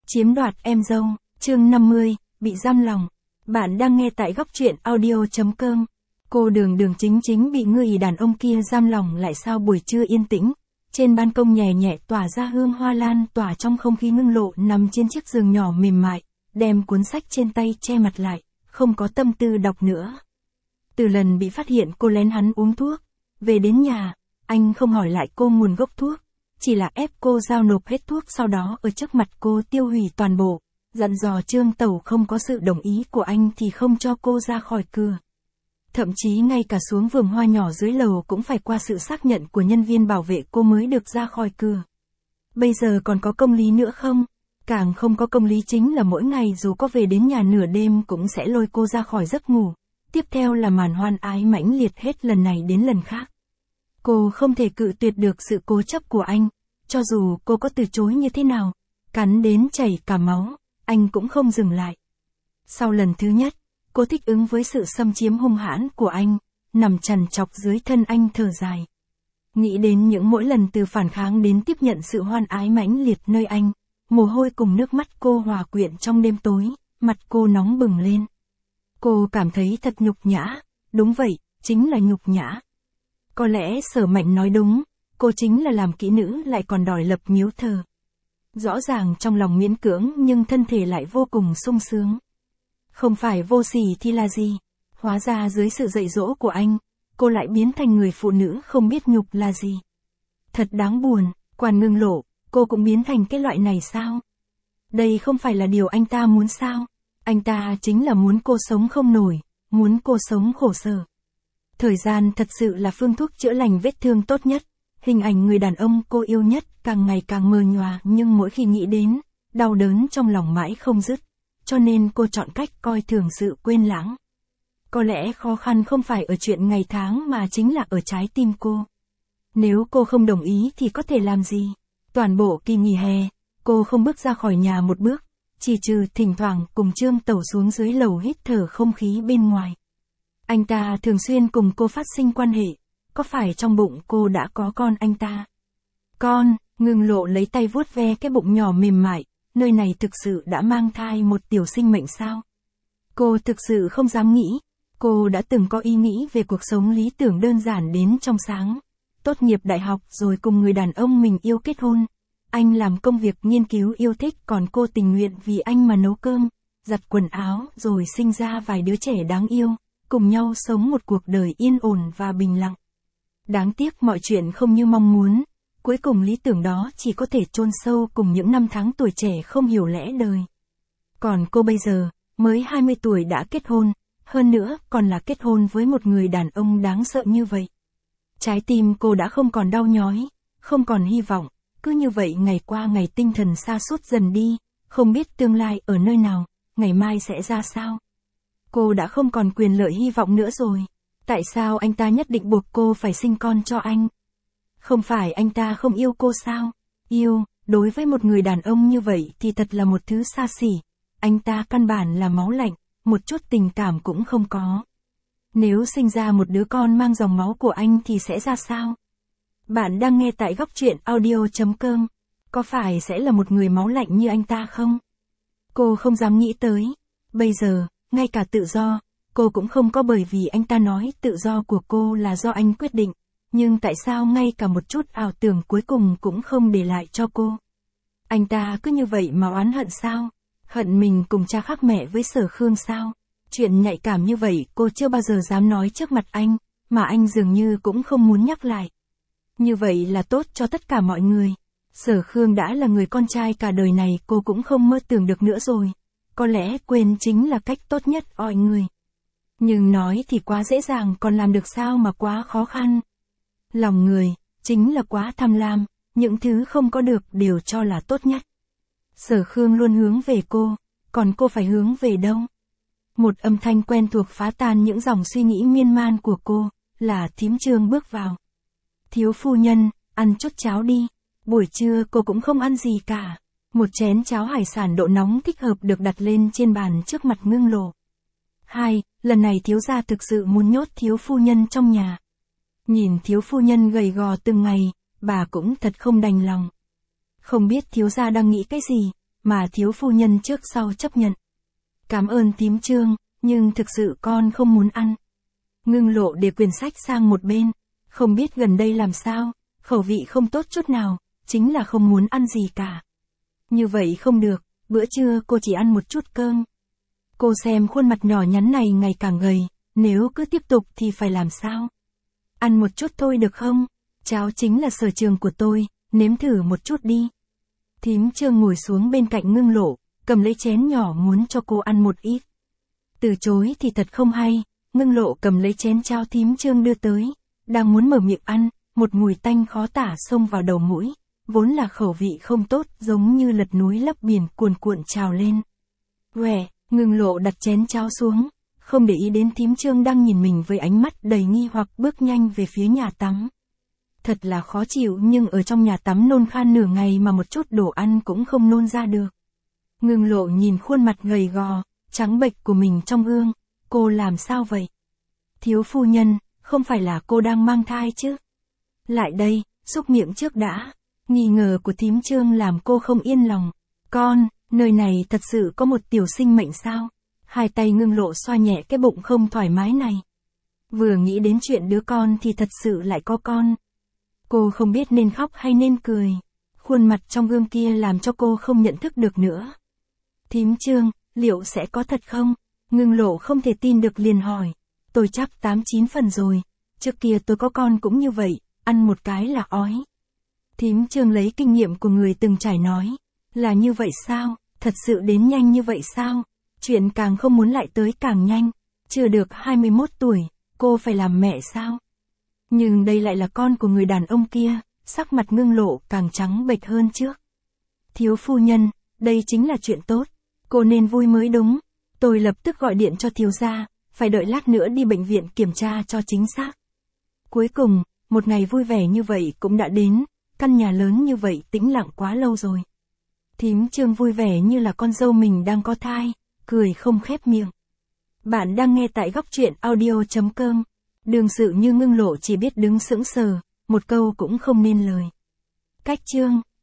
Chiếm đoạt em dâu, chương 50, bị giam lòng. Bạn đang nghe tại góc truyện audio.com. Cô Đường chính chính bị người đàn ông kia giam lòng lại sao buổi trưa yên tĩnh. Trên ban công nhẹ nhẹ tỏa ra hương hoa lan tỏa trong không khí ngưng lộ nằm trên chiếc giường nhỏ mềm mại, đem cuốn sách trên tay che mặt lại, không có tâm tư đọc nữa. Từ lần bị phát hiện cô lén hắn uống thuốc, về đến nhà, anh không hỏi lại cô nguồn gốc thuốc, chỉ là ép cô giao nộp hết thuốc sau đó ở trước mặt cô tiêu hủy toàn bộ, dặn dò Trương Tẩu không có sự đồng ý của anh thì không cho cô ra khỏi cửa. Thậm chí ngay cả xuống vườn hoa nhỏ dưới lầu cũng phải qua sự xác nhận của nhân viên bảo vệ cô mới được ra khỏi cửa. Bây giờ còn có công lý nữa không? Càng không có công lý chính là mỗi ngày dù có về đến nhà nửa đêm cũng sẽ lôi cô ra khỏi giấc ngủ. Tiếp theo là màn hoan ái mãnh liệt hết lần này đến lần khác. Cô không thể cự tuyệt được sự cố chấp của anh, cho dù cô có từ chối như thế nào, cắn đến chảy cả máu, anh cũng không dừng lại. Sau lần thứ nhất, cô thích ứng với sự xâm chiếm hung hãn của anh, nằm trằn trọc dưới thân anh thở dài. Nghĩ đến những mỗi lần từ phản kháng đến tiếp nhận sự hoan ái mãnh liệt nơi anh, mồ hôi cùng nước mắt cô hòa quyện trong đêm tối, mặt cô nóng bừng lên. Cô cảm thấy thật nhục nhã, đúng vậy, chính là nhục nhã. Có lẽ Sở Mạnh nói đúng, cô chính là làm kỹ nữ lại còn đòi lập miếu thờ. Rõ ràng trong lòng miễn cưỡng nhưng thân thể lại vô cùng sung sướng. Không phải vô sỉ thì là gì? Hóa ra dưới sự dạy dỗ của anh, cô lại biến thành người phụ nữ không biết nhục là gì. Thật đáng buồn, Quan Ngưng Lộ, cô cũng biến thành cái loại này sao? Đây không phải là điều anh ta muốn sao? Anh ta chính là muốn cô sống không nổi, muốn cô sống khổ sở. Thời gian thật sự là phương thuốc chữa lành vết thương tốt nhất. Hình ảnh người đàn ông cô yêu nhất càng ngày càng mờ nhòa nhưng mỗi khi nghĩ đến, đau đớn trong lòng mãi không dứt. Cho nên cô chọn cách coi thường sự quên lãng. Có lẽ khó khăn không phải ở chuyện ngày tháng mà chính là ở trái tim cô. Nếu cô không đồng ý thì có thể làm gì? Toàn bộ kỳ nghỉ hè, cô không bước ra khỏi nhà một bước, chỉ trừ thỉnh thoảng cùng Trương Tẩu xuống dưới lầu hít thở không khí bên ngoài. Anh ta thường xuyên cùng cô phát sinh quan hệ, có phải trong bụng cô đã có con anh ta? Con, Ngưng Lộ lấy tay vuốt ve cái bụng nhỏ mềm mại, nơi này thực sự đã mang thai một tiểu sinh mệnh sao? Cô thực sự không dám nghĩ, cô đã từng có ý nghĩ về cuộc sống lý tưởng đơn giản đến trong sáng. Tốt nghiệp đại học rồi cùng người đàn ông mình yêu kết hôn. Anh làm công việc nghiên cứu yêu thích còn cô tình nguyện vì anh mà nấu cơm, giặt quần áo rồi sinh ra vài đứa trẻ đáng yêu, cùng nhau sống một cuộc đời yên ổn và bình lặng. Đáng tiếc mọi chuyện không như mong muốn, cuối cùng lý tưởng đó chỉ có thể chôn sâu cùng những năm tháng tuổi trẻ không hiểu lẽ đời. Còn cô bây giờ, mới 20 tuổi đã kết hôn, hơn nữa còn là kết hôn với một người đàn ông đáng sợ như vậy. Trái tim cô đã không còn đau nhói, không còn hy vọng, cứ như vậy ngày qua ngày tinh thần sa sút dần đi, không biết tương lai ở nơi nào, ngày mai sẽ ra sao. Cô đã không còn quyền lợi hy vọng nữa rồi. Tại sao anh ta nhất định buộc cô phải sinh con cho anh? Không phải anh ta không yêu cô sao? Yêu, đối với một người đàn ông như vậy thì thật là một thứ xa xỉ. Anh ta căn bản là máu lạnh, một chút tình cảm cũng không có. Nếu sinh ra một đứa con mang dòng máu của anh thì sẽ ra sao? Bạn đang nghe tại góc truyện audio.com. Có phải sẽ là một người máu lạnh như anh ta không? Cô không dám nghĩ tới. Bây giờ, ngay cả tự do, cô cũng không có bởi vì anh ta nói tự do của cô là do anh quyết định. Nhưng tại sao ngay cả một chút ảo tưởng cuối cùng cũng không để lại cho cô? Anh ta cứ như vậy mà oán hận sao? Hận mình cùng cha khác mẹ với Sở Khương sao? Chuyện nhạy cảm như vậy cô chưa bao giờ dám nói trước mặt anh, mà anh dường như cũng không muốn nhắc lại. Như vậy là tốt cho tất cả mọi người. Sở Khương đã là người con trai cả đời này cô cũng không mơ tưởng được nữa rồi. Có lẽ quên chính là cách tốt nhất mọi người. Nhưng nói thì quá dễ dàng còn làm được sao mà quá khó khăn. Lòng người, chính là quá tham lam, những thứ không có được đều cho là tốt nhất. Sở Khương luôn hướng về cô, còn cô phải hướng về đâu? Một âm thanh quen thuộc phá tan những dòng suy nghĩ miên man của cô, là thím Trương bước vào. Thiếu phu nhân, ăn chút cháo đi. Buổi trưa cô cũng không ăn gì cả. Một chén cháo hải sản độ nóng thích hợp được đặt lên trên bàn trước mặt Ngưng Lộ. Lần này thiếu gia thực sự muốn nhốt thiếu phu nhân trong nhà. Nhìn thiếu phu nhân gầy gò từng ngày, bà cũng thật không đành lòng. Không biết thiếu gia đang nghĩ cái gì, mà thiếu phu nhân trước sau chấp nhận. Cảm ơn thím Trương, nhưng thực sự con không muốn ăn. Ngưng Lộ để quyển sách sang một bên, không biết gần đây làm sao, khẩu vị không tốt chút nào, chính là không muốn ăn gì cả. Như vậy không được, bữa trưa cô chỉ ăn một chút cơm. Cô xem khuôn mặt nhỏ nhắn này ngày càng gầy, nếu cứ tiếp tục thì phải làm sao? Ăn một chút thôi được không? Cháo chính là sở trường của tôi, nếm thử một chút đi. Thím Trương ngồi xuống bên cạnh Ngưng Lộ, cầm lấy chén nhỏ muốn cho cô ăn một ít. Từ chối thì thật không hay, Ngưng Lộ cầm lấy chén cháo thím Trương đưa tới, đang muốn mở miệng ăn, một mùi tanh khó tả xông vào đầu mũi, vốn là khẩu vị không tốt giống như lật núi lấp biển cuồn cuộn trào lên. Quẻ, Ngưng Lộ đặt chén cháo xuống, không để ý đến thím Trương đang nhìn mình với ánh mắt đầy nghi hoặc bước nhanh về phía nhà tắm. Thật là khó chịu nhưng ở trong nhà tắm nôn khan nửa ngày mà một chút đồ ăn cũng không nôn ra được. Ngưng Lộ nhìn khuôn mặt gầy gò, trắng bệch của mình trong gương, cô làm sao vậy? Thiếu phu nhân, không phải là cô đang mang thai chứ? Lại đây, xúc miệng trước đã. Nghi ngờ của thím Trương làm cô không yên lòng. Con, nơi này thật sự có một tiểu sinh mệnh sao? Hai tay Ngưng Lộ xoa nhẹ cái bụng không thoải mái này. Vừa nghĩ đến chuyện đứa con thì thật sự lại có con. Cô không biết nên khóc hay nên cười. Khuôn mặt trong gương kia làm cho cô không nhận thức được nữa. Thím Trương, liệu sẽ có thật không? Ngưng Lộ không thể tin được liền hỏi. Tôi chắc 8-9 phần rồi. Trước kia tôi có con cũng như vậy, ăn một cái là ói. Thím Trương lấy kinh nghiệm của người từng trải nói. Là như vậy sao? Thật sự đến nhanh như vậy sao? Chuyện càng không muốn lại tới càng nhanh. Chưa được 21 tuổi, cô phải làm mẹ sao? Nhưng đây lại là con của người đàn ông kia, sắc mặt Ngưng Lộ càng trắng bệch hơn trước. Thiếu phu nhân, đây chính là chuyện tốt. Cô nên vui mới đúng. Tôi lập tức gọi điện cho thiếu gia, phải đợi lát nữa đi bệnh viện kiểm tra cho chính xác. Cuối cùng, một ngày vui vẻ như vậy cũng đã đến, căn nhà lớn như vậy tĩnh lặng quá lâu rồi. Thím Trương vui vẻ như là con dâu mình đang có thai, cười không khép miệng. Bạn đang nghe tại góc truyện audio.com. Đương sự như Ngưng Lộ chỉ biết đứng sững sờ, một câu cũng không nên lời. Cách chương